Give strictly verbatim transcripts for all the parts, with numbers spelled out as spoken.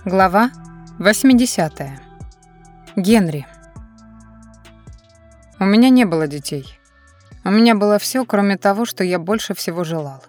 Глава восьмидесятая. Генри. У меня не было детей. У меня было все, кроме того, что я больше всего желал.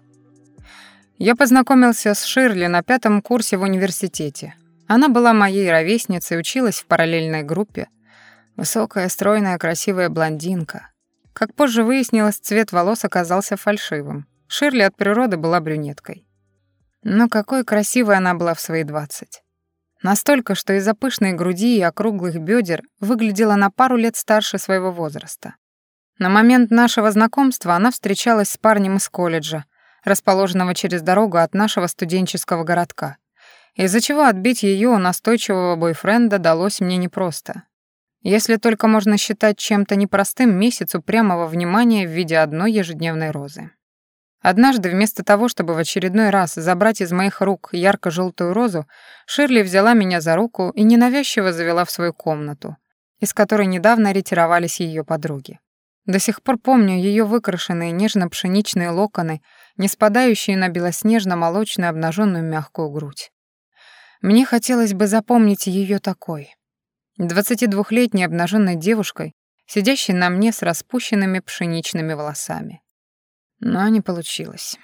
Я познакомился с Ширли на пятом курсе в университете. Она была моей ровесницей, училась в параллельной группе. Высокая, стройная, красивая блондинка. Как позже выяснилось, цвет волос оказался фальшивым. Ширли от природы была брюнеткой. Но какой красивой она была в свои двадцать. Настолько, что из-за пышной груди и округлых бедер выглядела на пару лет старше своего возраста. На момент нашего знакомства она встречалась с парнем из колледжа, расположенного через дорогу от нашего студенческого городка, из-за чего отбить ее у настойчивого бойфренда далось мне непросто. Если только можно считать чем-то непростым месяц упрямого внимания в виде одной ежедневной розы. Однажды, вместо того, чтобы в очередной раз забрать из моих рук ярко-желтую розу, Ширли взяла меня за руку и ненавязчиво завела в свою комнату, из которой недавно ретировались ее подруги. До сих пор помню ее выкрашенные нежно-пшеничные локоны, не спадающие на белоснежно-молочную обнаженную мягкую грудь. Мне хотелось бы запомнить ее такой. двадцатидвухлетней обнаженной девушкой, сидящей на мне с распущенными пшеничными волосами. Но не получилось.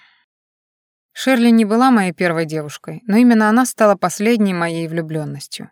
Ширли не была моей первой девушкой, но именно она стала последней моей влюблённостью.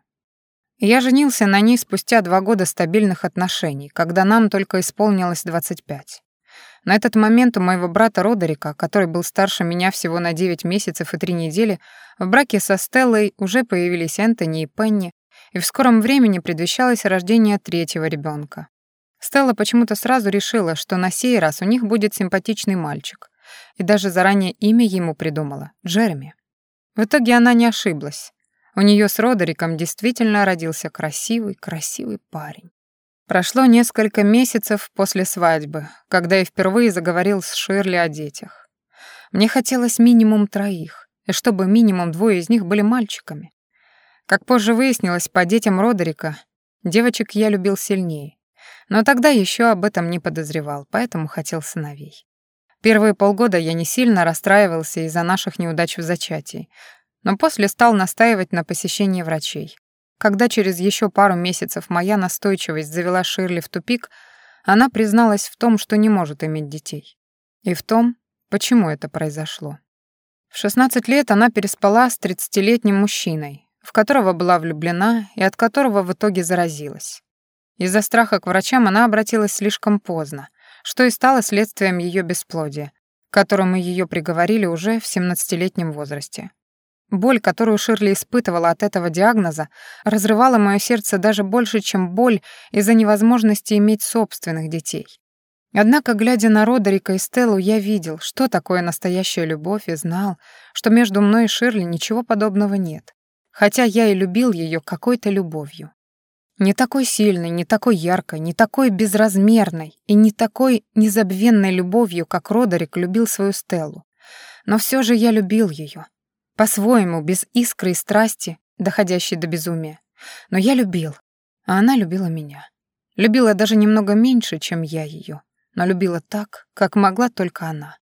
Я женился на ней спустя два года стабильных отношений, когда нам только исполнилось двадцать пять. На этот момент у моего брата Родерика, который был старше меня всего на девять месяцев и три недели, в браке со Стеллой уже появились Энтони и Пенни, и в скором времени предвещалось рождение третьего ребёнка. Стелла почему-то сразу решила, что на сей раз у них будет симпатичный мальчик, и даже заранее имя ему придумала — Джереми. В итоге она не ошиблась. У неё с Родериком действительно родился красивый, красивый парень. Прошло несколько месяцев после свадьбы, когда я впервые заговорил с Ширли о детях. Мне хотелось минимум троих, и чтобы минимум двое из них были мальчиками. Как позже выяснилось, по детям Родерика девочек я любил сильнее. Но тогда еще об этом не подозревал, поэтому хотел сыновей. Первые полгода я не сильно расстраивался из-за наших неудач в зачатии, но после стал настаивать на посещении врачей. Когда через еще пару месяцев моя настойчивость завела Ширли в тупик, она призналась в том, что не может иметь детей. И в том, почему это произошло. В шестнадцать лет она переспала с тридцатилетним мужчиной, в которого была влюблена и от которого в итоге заразилась. Из-за страха к врачам она обратилась слишком поздно, что и стало следствием ее бесплодия, к которому ее приговорили уже в семнадцатилетнем возрасте. Боль, которую Ширли испытывала от этого диагноза, разрывала мое сердце даже больше, чем боль из-за невозможности иметь собственных детей. Однако, глядя на Родерика и Стеллу, я видел, что такое настоящая любовь, и знал, что между мной и Ширли ничего подобного нет, хотя я и любил ее какой-то любовью. Не такой сильной, не такой яркой, не такой безразмерной и не такой незабвенной любовью, как Родерик любил свою Стеллу. Но все же я любил ее. По-своему, без искры и страсти, доходящей до безумия. Но я любил, а она любила меня. Любила даже немного меньше, чем я ее, но любила так, как могла только она.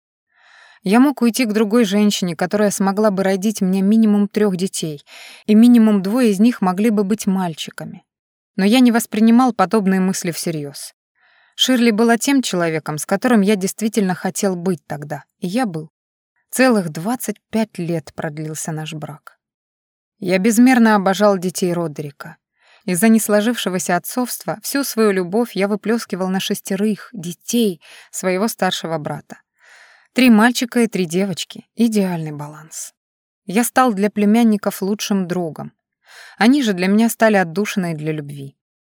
Я мог уйти к другой женщине, которая смогла бы родить мне минимум трех детей, и минимум двое из них могли бы быть мальчиками. Но я не воспринимал подобные мысли всерьез. Ширли была тем человеком, с которым я действительно хотел быть тогда, и я был. Целых двадцать пять лет продлился наш брак. Я безмерно обожал детей Родерика. Из-за несложившегося отцовства всю свою любовь я выплескивал на шестерых детей своего старшего брата. Три мальчика и три девочки — идеальный баланс. Я стал для племянников лучшим другом. Они же для меня стали отдушиной для любви.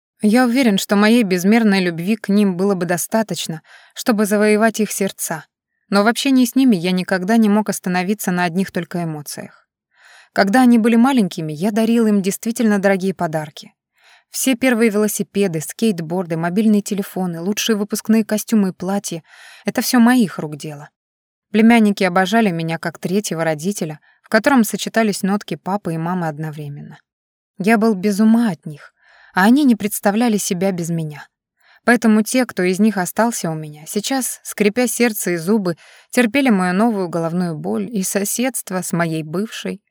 Я уверен, что моей безмерной любви к ним было бы достаточно, чтобы завоевать их сердца. Но в общении с ними я никогда не мог остановиться на одних только эмоциях. Когда они были маленькими, я дарил им действительно дорогие подарки. Все первые велосипеды, скейтборды, мобильные телефоны, лучшие выпускные костюмы и платья — это все моих рук дело. Племянники обожали меня как третьего родителя, в котором сочетались нотки папы и мамы одновременно. Я был без ума от них, а они не представляли себя без меня. Поэтому те, кто из них остался у меня, сейчас, скрипя сердце и зубы, терпели мою новую головную боль и соседство с моей бывшей.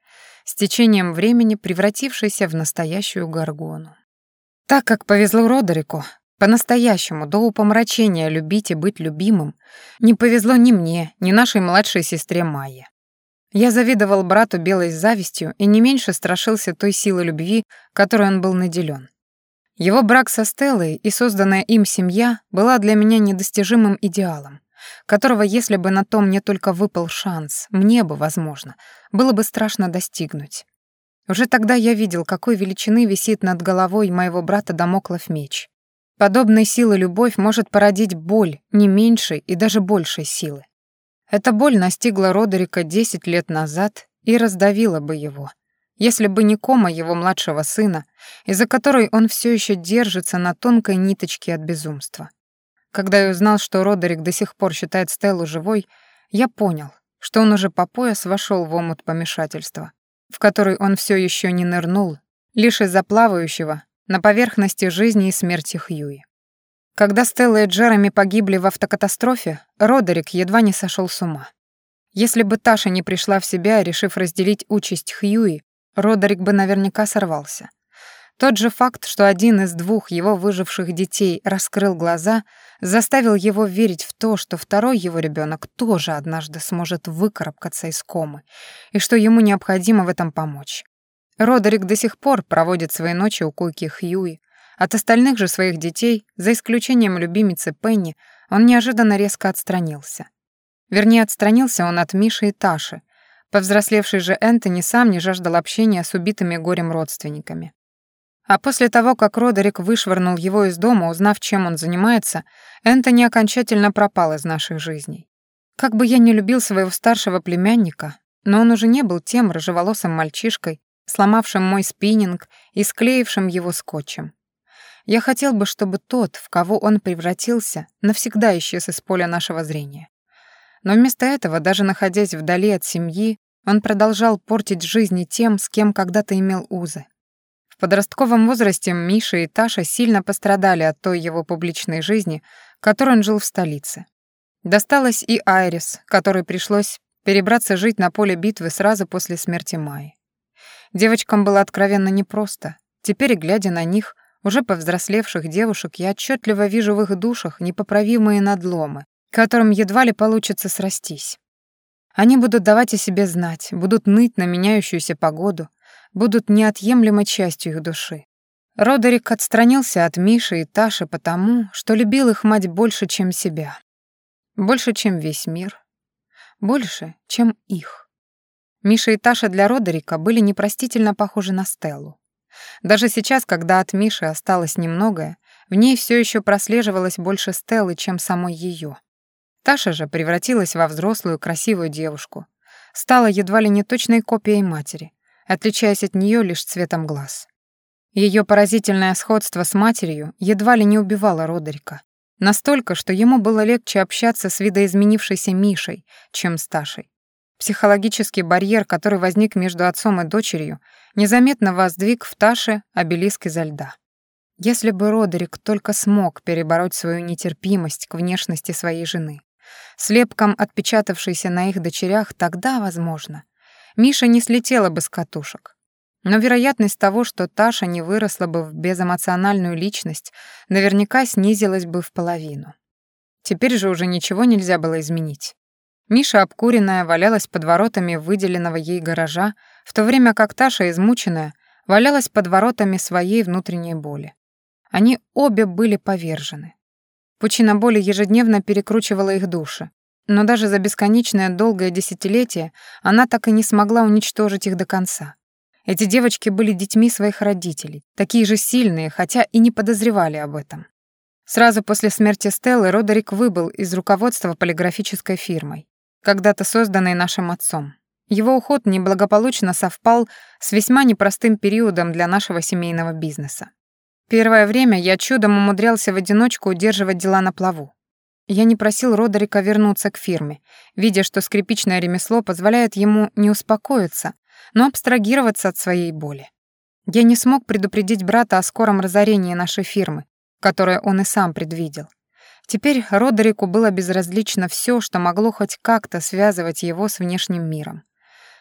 с течением времени превратившейся в настоящую горгону. Так как повезло Родерику, по-настоящему, до упомрачения любить и быть любимым, не повезло ни мне, ни нашей младшей сестре Майе. Я завидовал брату белой завистью и не меньше страшился той силы любви, которой он был наделен. Его брак со Стеллой и созданная им семья была для меня недостижимым идеалом, которого, если бы на то мне только выпал шанс, мне бы, возможно, было бы страшно достигнуть. Уже тогда я видел, какой величины висит над головой моего брата дамоклов меч. Подобной силы любовь может породить боль не меньшей и даже большей силы. Эта боль настигла Родерика десять лет назад и раздавила бы его, если бы не кома его младшего сына, из-за которой он все еще держится на тонкой ниточке от безумства. Когда я узнал, что Родерик до сих пор считает Стеллу живой, я понял, что он уже по пояс вошел в омут помешательства, в который он все еще не нырнул, лишь из-за плавающего на поверхности жизни и смерти Хьюи. Когда Стелла и Джереми погибли в автокатастрофе, Родерик едва не сошел с ума. Если бы Таша не пришла в себя, решив разделить участь Хьюи, Родерик бы наверняка сорвался. Тот же факт, что один из двух его выживших детей раскрыл глаза, заставил его верить в то, что второй его ребенок тоже однажды сможет выкарабкаться из комы, и что ему необходимо в этом помочь. Родерик до сих пор проводит свои ночи у койки Хьюи. От остальных же своих детей, за исключением любимицы Пенни, он неожиданно резко отстранился. Вернее, отстранился он от Миши и Таши. Повзрослевший же Энтони сам не жаждал общения с убитыми горем родственниками. А после того, как Родерик вышвырнул его из дома, узнав, чем он занимается, Энтони окончательно пропал из наших жизней. Как бы я ни любил своего старшего племянника, но он уже не был тем рыжеволосым мальчишкой, сломавшим мой спиннинг и склеившим его скотчем. Я хотел бы, чтобы тот, в кого он превратился, навсегда исчез из поля нашего зрения. Но вместо этого, даже находясь вдали от семьи, он продолжал портить жизни тем, с кем когда-то имел узы. В подростковом возрасте Миша и Таша сильно пострадали от той его публичной жизни, которой он жил в столице. Досталось и Айрис, которой пришлось перебраться жить на поле битвы сразу после смерти Майи. Девочкам было откровенно непросто. Теперь, глядя на них, уже повзрослевших девушек, я отчетливо вижу в их душах непоправимые надломы, которым едва ли получится срастись. Они будут давать о себе знать, будут ныть на меняющуюся погоду, будут неотъемлемой частью их души. Родерик отстранился от Миши и Таши потому, что любил их мать больше, чем себя. Больше, чем весь мир. Больше, чем их. Миша и Таша для Родерика были непростительно похожи на Стеллу. Даже сейчас, когда от Миши осталось немногое, в ней все еще прослеживалось больше Стеллы, чем самой ее. Таша же превратилась во взрослую, красивую девушку. Стала едва ли не точной копией матери, отличаясь от нее лишь цветом глаз. Ее поразительное сходство с матерью едва ли не убивало Родерика. Настолько, что ему было легче общаться с видоизменившейся Мишей, чем с Ташей. Психологический барьер, который возник между отцом и дочерью, незаметно воздвиг в Таше обелиск изо льда. Если бы Родерик только смог перебороть свою нетерпимость к внешности своей жены, слепком отпечатавшейся на их дочерях, тогда, возможно, Миша не слетела бы с катушек. Но вероятность того, что Таша не выросла бы в безэмоциональную личность, наверняка снизилась бы в половину. Теперь же уже ничего нельзя было изменить. Миша, обкуренная, валялась под воротами выделенного ей гаража, в то время как Таша, измученная, валялась под воротами своей внутренней боли. Они обе были повержены. Пучина боли ежедневно перекручивала их души, но даже за бесконечное долгое десятилетие она так и не смогла уничтожить их до конца. Эти девочки были детьми своих родителей, такие же сильные, хотя и не подозревали об этом. Сразу после смерти Стеллы Родерик выбыл из руководства полиграфической фирмой, когда-то созданной нашим отцом. Его уход неблагополучно совпал с весьма непростым периодом для нашего семейного бизнеса. Первое время я чудом умудрялся в одиночку удерживать дела на плаву. Я не просил Родерика вернуться к фирме, видя, что скрипичное ремесло позволяет ему не успокоиться, но абстрагироваться от своей боли. Я не смог предупредить брата о скором разорении нашей фирмы, которое он и сам предвидел. Теперь Родерику было безразлично все, что могло хоть как-то связывать его с внешним миром.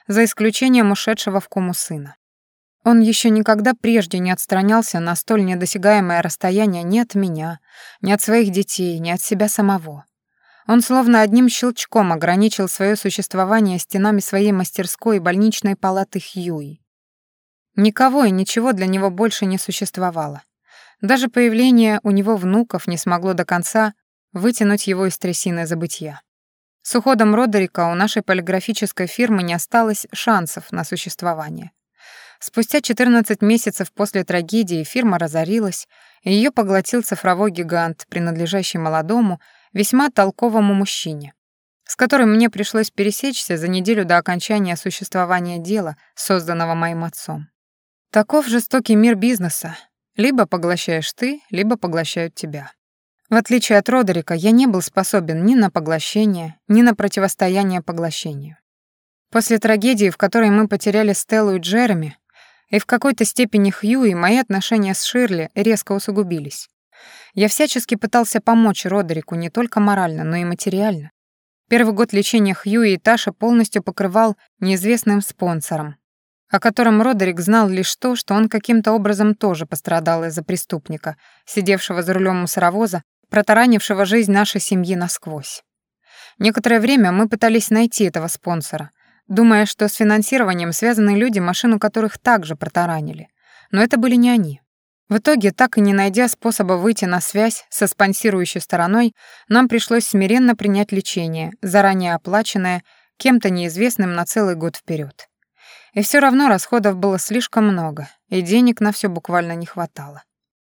за исключением ушедшего в кому сына. Он еще никогда прежде не отстранялся на столь недосягаемое расстояние ни от меня, ни от своих детей, ни от себя самого. Он словно одним щелчком ограничил свое существование стенами своей мастерской и больничной палаты Хьюи. Никого и ничего для него больше не существовало. Даже появление у него внуков не смогло до конца вытянуть его из трясины забытья. С уходом Родерика у нашей полиграфической фирмы не осталось шансов на существование. Спустя четырнадцать месяцев после трагедии фирма разорилась, и её поглотил цифровой гигант, принадлежащий молодому, весьма толковому мужчине, с которым мне пришлось пересечься за неделю до окончания существования дела, созданного моим отцом. Таков жестокий мир бизнеса. Либо поглощаешь ты, либо поглощают тебя. В отличие от Родерика, я не был способен ни на поглощение, ни на противостояние поглощению. После трагедии, в которой мы потеряли Стеллу и Джереми, и в какой-то степени Хьюи, мои отношения с Ширли резко усугубились. Я всячески пытался помочь Родерику не только морально, но и материально. Первый год лечения Хьюи и Таша полностью покрывал неизвестным спонсором, о котором Родерик знал лишь то, что он каким-то образом тоже пострадал из-за преступника, сидевшего за рулем мусоровоза, протаранившего жизнь нашей семьи насквозь. Некоторое время мы пытались найти этого спонсора, думая, что с финансированием связаны люди, машину которых также протаранили. Но это были не они. В итоге, так и не найдя способа выйти на связь со спонсирующей стороной, нам пришлось смиренно принять лечение, заранее оплаченное кем-то неизвестным на целый год вперед. И все равно расходов было слишком много, и денег на все буквально не хватало.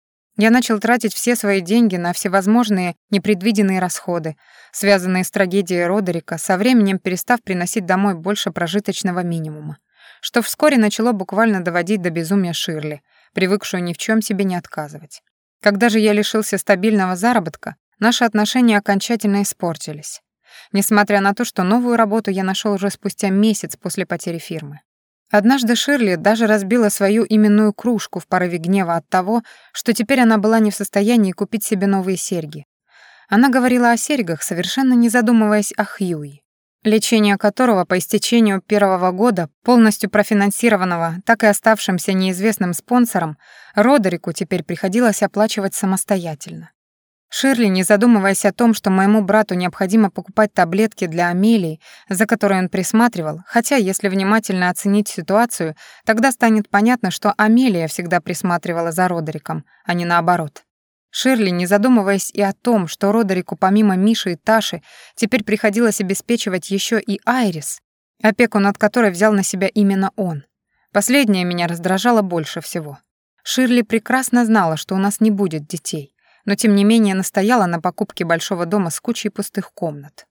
Я начал тратить все свои деньги на всевозможные непредвиденные расходы, связанные с трагедией Родерика, со временем перестав приносить домой больше прожиточного минимума, что вскоре начало буквально доводить до безумия Ширли, привыкшую ни в чем себе не отказывать. Когда же я лишился стабильного заработка, наши отношения окончательно испортились, несмотря на то, что новую работу я нашел уже спустя месяц после потери фирмы. Однажды Ширли даже разбила свою именную кружку в порыве гнева от того, что теперь она была не в состоянии купить себе новые серьги. Она говорила о серьгах, совершенно не задумываясь о Хьюи, лечение которого по истечению первого года, полностью профинансированного, так и оставшимся неизвестным спонсором, Родерику теперь приходилось оплачивать самостоятельно. Ширли, не задумываясь о том, что моему брату необходимо покупать таблетки для Амелии, за которой он присматривал, хотя, если внимательно оценить ситуацию, тогда станет понятно, что Амелия всегда присматривала за Родериком, а не наоборот. Ширли, не задумываясь и о том, что Родерику помимо Миши и Таши теперь приходилось обеспечивать еще и Айрис, опеку над которой взял на себя именно он. Последнее меня раздражало больше всего. Ширли прекрасно знала, что у нас не будет детей, но тем не менее настояла на покупке большого дома с кучей пустых комнат.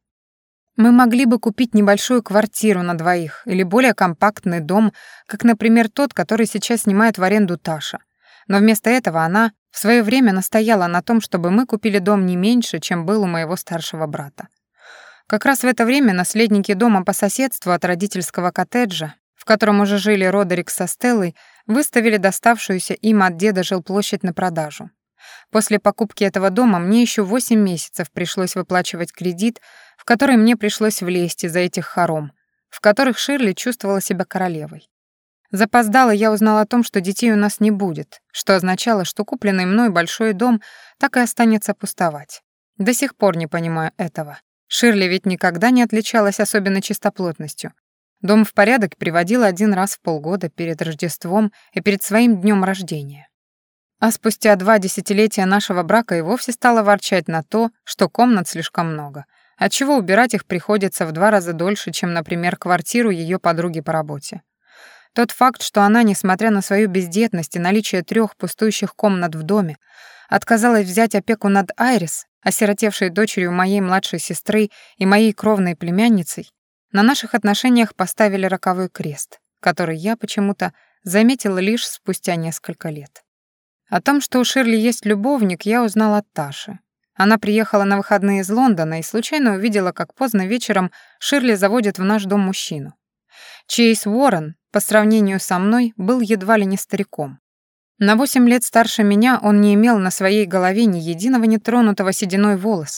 Мы могли бы купить небольшую квартиру на двоих или более компактный дом, как, например, тот, который сейчас снимает в аренду Таша. Но вместо этого она в свое время настояла на том, чтобы мы купили дом не меньше, чем был у моего старшего брата. Как раз в это время наследники дома по соседству от родительского коттеджа, в котором уже жили Родерик со Стеллой, выставили доставшуюся им от деда жилплощадь на продажу. После покупки этого дома мне еще восемь месяцев пришлось выплачивать кредит, в который мне пришлось влезть из-за этих хором, в которых Ширли чувствовала себя королевой. Запоздало я узнала о том, что детей у нас не будет, что означало, что купленный мной большой дом так и останется пустовать. До сих пор не понимаю этого. Ширли ведь никогда не отличалась особенной чистоплотностью. Дом в порядок приводила один раз в полгода перед Рождеством и перед своим днем рождения. А спустя два десятилетия нашего брака и вовсе стала ворчать на то, что комнат слишком много, отчего убирать их приходится в два раза дольше, чем, например, квартиру ее подруги по работе. Тот факт, что она, несмотря на свою бездетность и наличие трех пустующих комнат в доме, отказалась взять опеку над Айрис, осиротевшей дочерью моей младшей сестры и моей кровной племянницей, на наших отношениях поставили роковой крест, который я почему-то заметила лишь спустя несколько лет. О том, что у Ширли есть любовник, я узнала от Таши. Она приехала на выходные из Лондона и случайно увидела, как поздно вечером Ширли заводит в наш дом мужчину. Чейз Уоррен, по сравнению со мной, был едва ли не стариком. На восемь лет старше меня он не имел на своей голове ни единого нетронутого сединой волоса,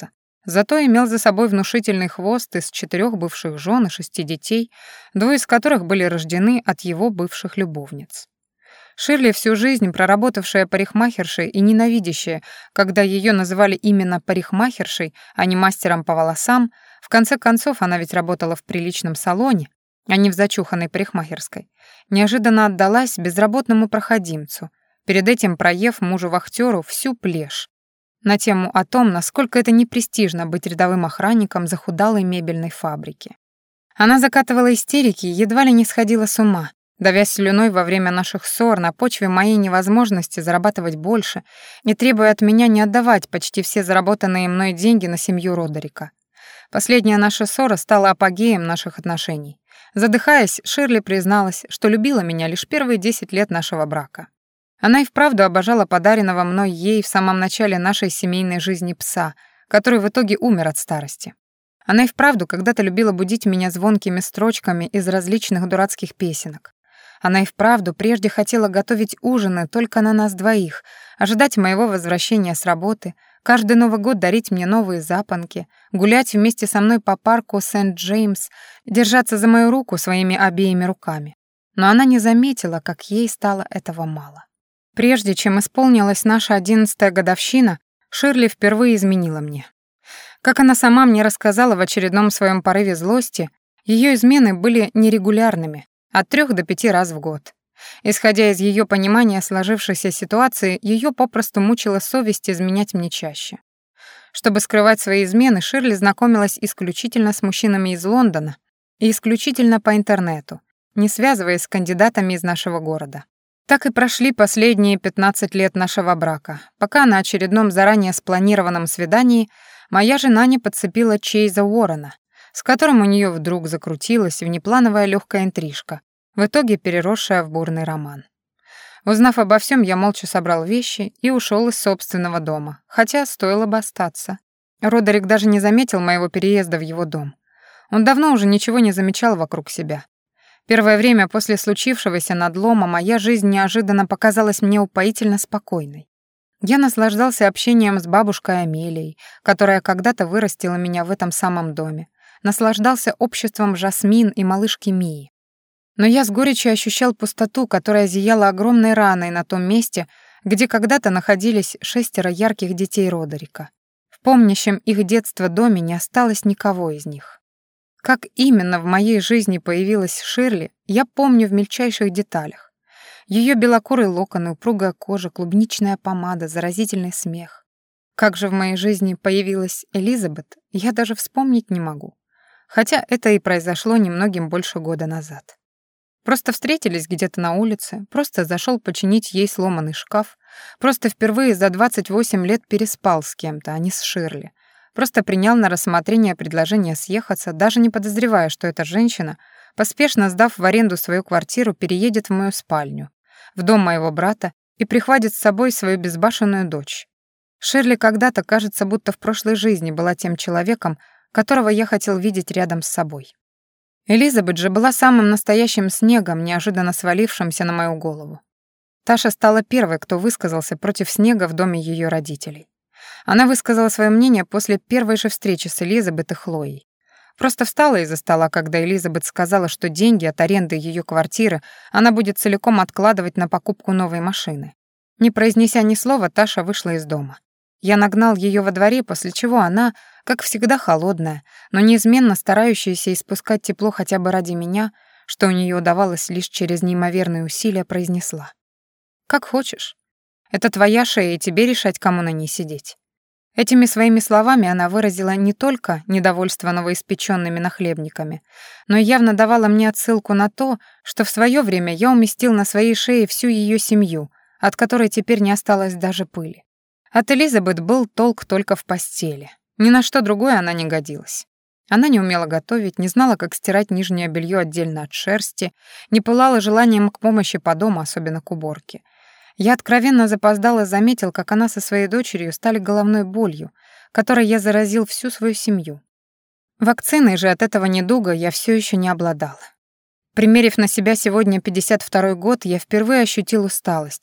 зато имел за собой внушительный хвост из четырех бывших жен и шести детей, двое из которых были рождены от его бывших любовниц. Ширли, всю жизнь проработавшая парикмахершей и ненавидящая, когда ее называли именно парикмахершей, а не мастером по волосам, в конце концов она ведь работала в приличном салоне, а не в зачуханной парикмахерской, неожиданно отдалась безработному проходимцу, перед этим проев мужу-вахтеру всю плешь на тему о том, насколько это непрестижно быть рядовым охранником захудалой мебельной фабрики. Она закатывала истерики и едва ли не сходила с ума, давясь слюной во время наших ссор на почве моей невозможности зарабатывать больше и требуя от меня не отдавать почти все заработанные мной деньги на семью Родерика. Последняя наша ссора стала апогеем наших отношений. Задыхаясь, Ширли призналась, что любила меня лишь первые десять лет нашего брака. Она и вправду обожала подаренного мной ей в самом начале нашей семейной жизни пса, который в итоге умер от старости. Она и вправду когда-то любила будить меня звонкими строчками из различных дурацких песенок. Она и вправду прежде хотела готовить ужины только на нас двоих, ожидать моего возвращения с работы, каждый Новый год дарить мне новые запонки, гулять вместе со мной по парку Сент-Джеймс, держаться за мою руку своими обеими руками. Но она не заметила, как ей стало этого мало. Прежде чем исполнилась наша одиннадцатая годовщина, Ширли впервые изменила мне. Как она сама мне рассказала в очередном своем порыве злости, ее измены были нерегулярными, от трех до пяти раз в год. Исходя из ее понимания сложившейся ситуации, ее попросту мучила совесть изменять мне чаще. Чтобы скрывать свои измены, Ширли знакомилась исключительно с мужчинами из Лондона и исключительно по интернету, не связываясь с кандидатами из нашего города. Так и прошли последние пятнадцать лет нашего брака, пока на очередном заранее спланированном свидании моя жена не подцепила Чейза Уоррена, с которым у нее вдруг закрутилась внеплановая легкая интрижка, в итоге переросшая в бурный роман. Узнав обо всем, я молча собрал вещи и ушел из собственного дома, хотя стоило бы остаться. Родерик даже не заметил моего переезда в его дом. Он давно уже ничего не замечал вокруг себя. Первое время после случившегося надлома моя жизнь неожиданно показалась мне упоительно спокойной. Я наслаждался общением с бабушкой Амелией, которая когда-то вырастила меня в этом самом доме, наслаждался обществом Жасмин и малышки Мии. Но я с горечью ощущал пустоту, которая зияла огромной раной на том месте, где когда-то находились шестеро ярких детей Родерика. В помнящем их детство доме не осталось никого из них. Как именно в моей жизни появилась Ширли, я помню в мельчайших деталях. Ее белокурые локоны, упругая кожа, клубничная помада, заразительный смех. Как же в моей жизни появилась Элизабет, я даже вспомнить не могу. Хотя это и произошло немногим больше года назад. Просто встретились где-то на улице, просто зашел починить ей сломанный шкаф, просто впервые за двадцать восемь лет переспал с кем-то, а не с Ширли. Просто принял на рассмотрение предложение съехаться, даже не подозревая, что эта женщина, поспешно сдав в аренду свою квартиру, переедет в мою спальню, в дом моего брата и прихватит с собой свою безбашенную дочь. Ширли когда-то, кажется, будто в прошлой жизни была тем человеком, которого я хотел видеть рядом с собой. Элизабет же была самым настоящим снегом, неожиданно свалившимся на мою голову. Таша стала первой, кто высказался против снега в доме ее родителей. Она высказала свое мнение после первой же встречи с Элизабет и Хлоей. Просто встала из-за стола, когда Элизабет сказала, что деньги от аренды ее квартиры она будет целиком откладывать на покупку новой машины. Не произнеся ни слова, Таша вышла из дома. Я нагнал ее во дворе, после чего она, как всегда холодная, но неизменно старающаяся испускать тепло хотя бы ради меня, что у нее удавалось лишь через неимоверные усилия, произнесла: «Как хочешь. Это твоя шея, и тебе решать, кому на ней сидеть». Этими своими словами она выразила не только недовольство новоиспеченными нахлебниками, но и явно давала мне отсылку на то, что в свое время я уместил на своей шее всю ее семью, от которой теперь не осталось даже пыли. От Элизабет был толк только в постели. Ни на что другое она не годилась. Она не умела готовить, не знала, как стирать нижнее белье отдельно от шерсти, не пылала желанием к помощи по дому, особенно к уборке. Я откровенно запоздал и заметил, как она со своей дочерью стали головной болью, которой я заразил всю свою семью. Вакциной же от этого недуга я все еще не обладал. Примерив на себя сегодня пятьдесят второй год, я впервые ощутил усталость,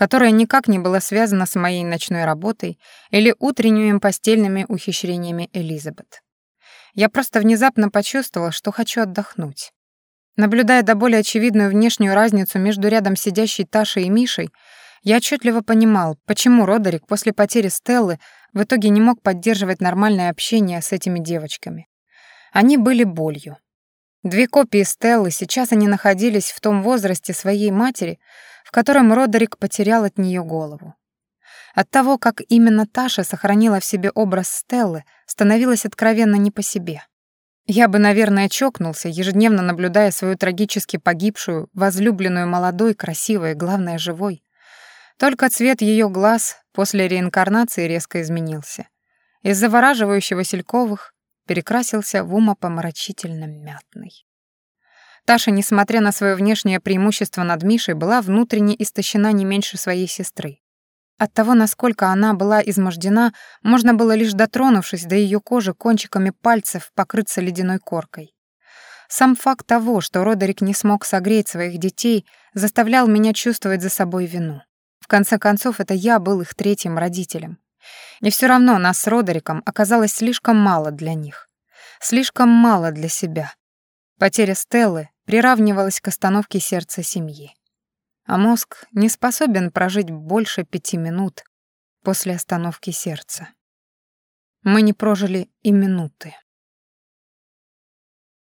которое никак не было связано с моей ночной работой или утренними постельными ухищрениями Элизабет. Я просто внезапно почувствовала, что хочу отдохнуть. Наблюдая до боли очевидную внешнюю разницу между рядом сидящей Ташей и Мишей, я отчетливо понимал, почему Родерик после потери Стеллы в итоге не мог поддерживать нормальное общение с этими девочками. Они были болью. Две копии Стеллы, сейчас они находились в том возрасте своей матери, в котором Родерик потерял от нее голову. От того, как именно Таша сохранила в себе образ Стеллы, становилось откровенно не по себе. Я бы, наверное, чокнулся, ежедневно наблюдая свою трагически погибшую, возлюбленную молодой, красивой, главное, живой. Только цвет ее глаз после реинкарнации резко изменился. Из завораживающего васильковых перекрасился в умопомрачительно мятный. Таша, несмотря на свое внешнее преимущество над Мишей, была внутренне истощена не меньше своей сестры. От того, насколько она была измождена, можно было лишь дотронувшись до ее кожи кончиками пальцев покрыться ледяной коркой. Сам факт того, что Родерик не смог согреть своих детей, заставлял меня чувствовать за собой вину. В конце концов, это я был их третьим родителем. И все равно нас с Родериком оказалось слишком мало для них. Слишком мало для себя. Потеря Стеллы приравнивалась к остановке сердца семьи. А мозг не способен прожить больше пяти минут после остановки сердца. Мы не прожили и минуты.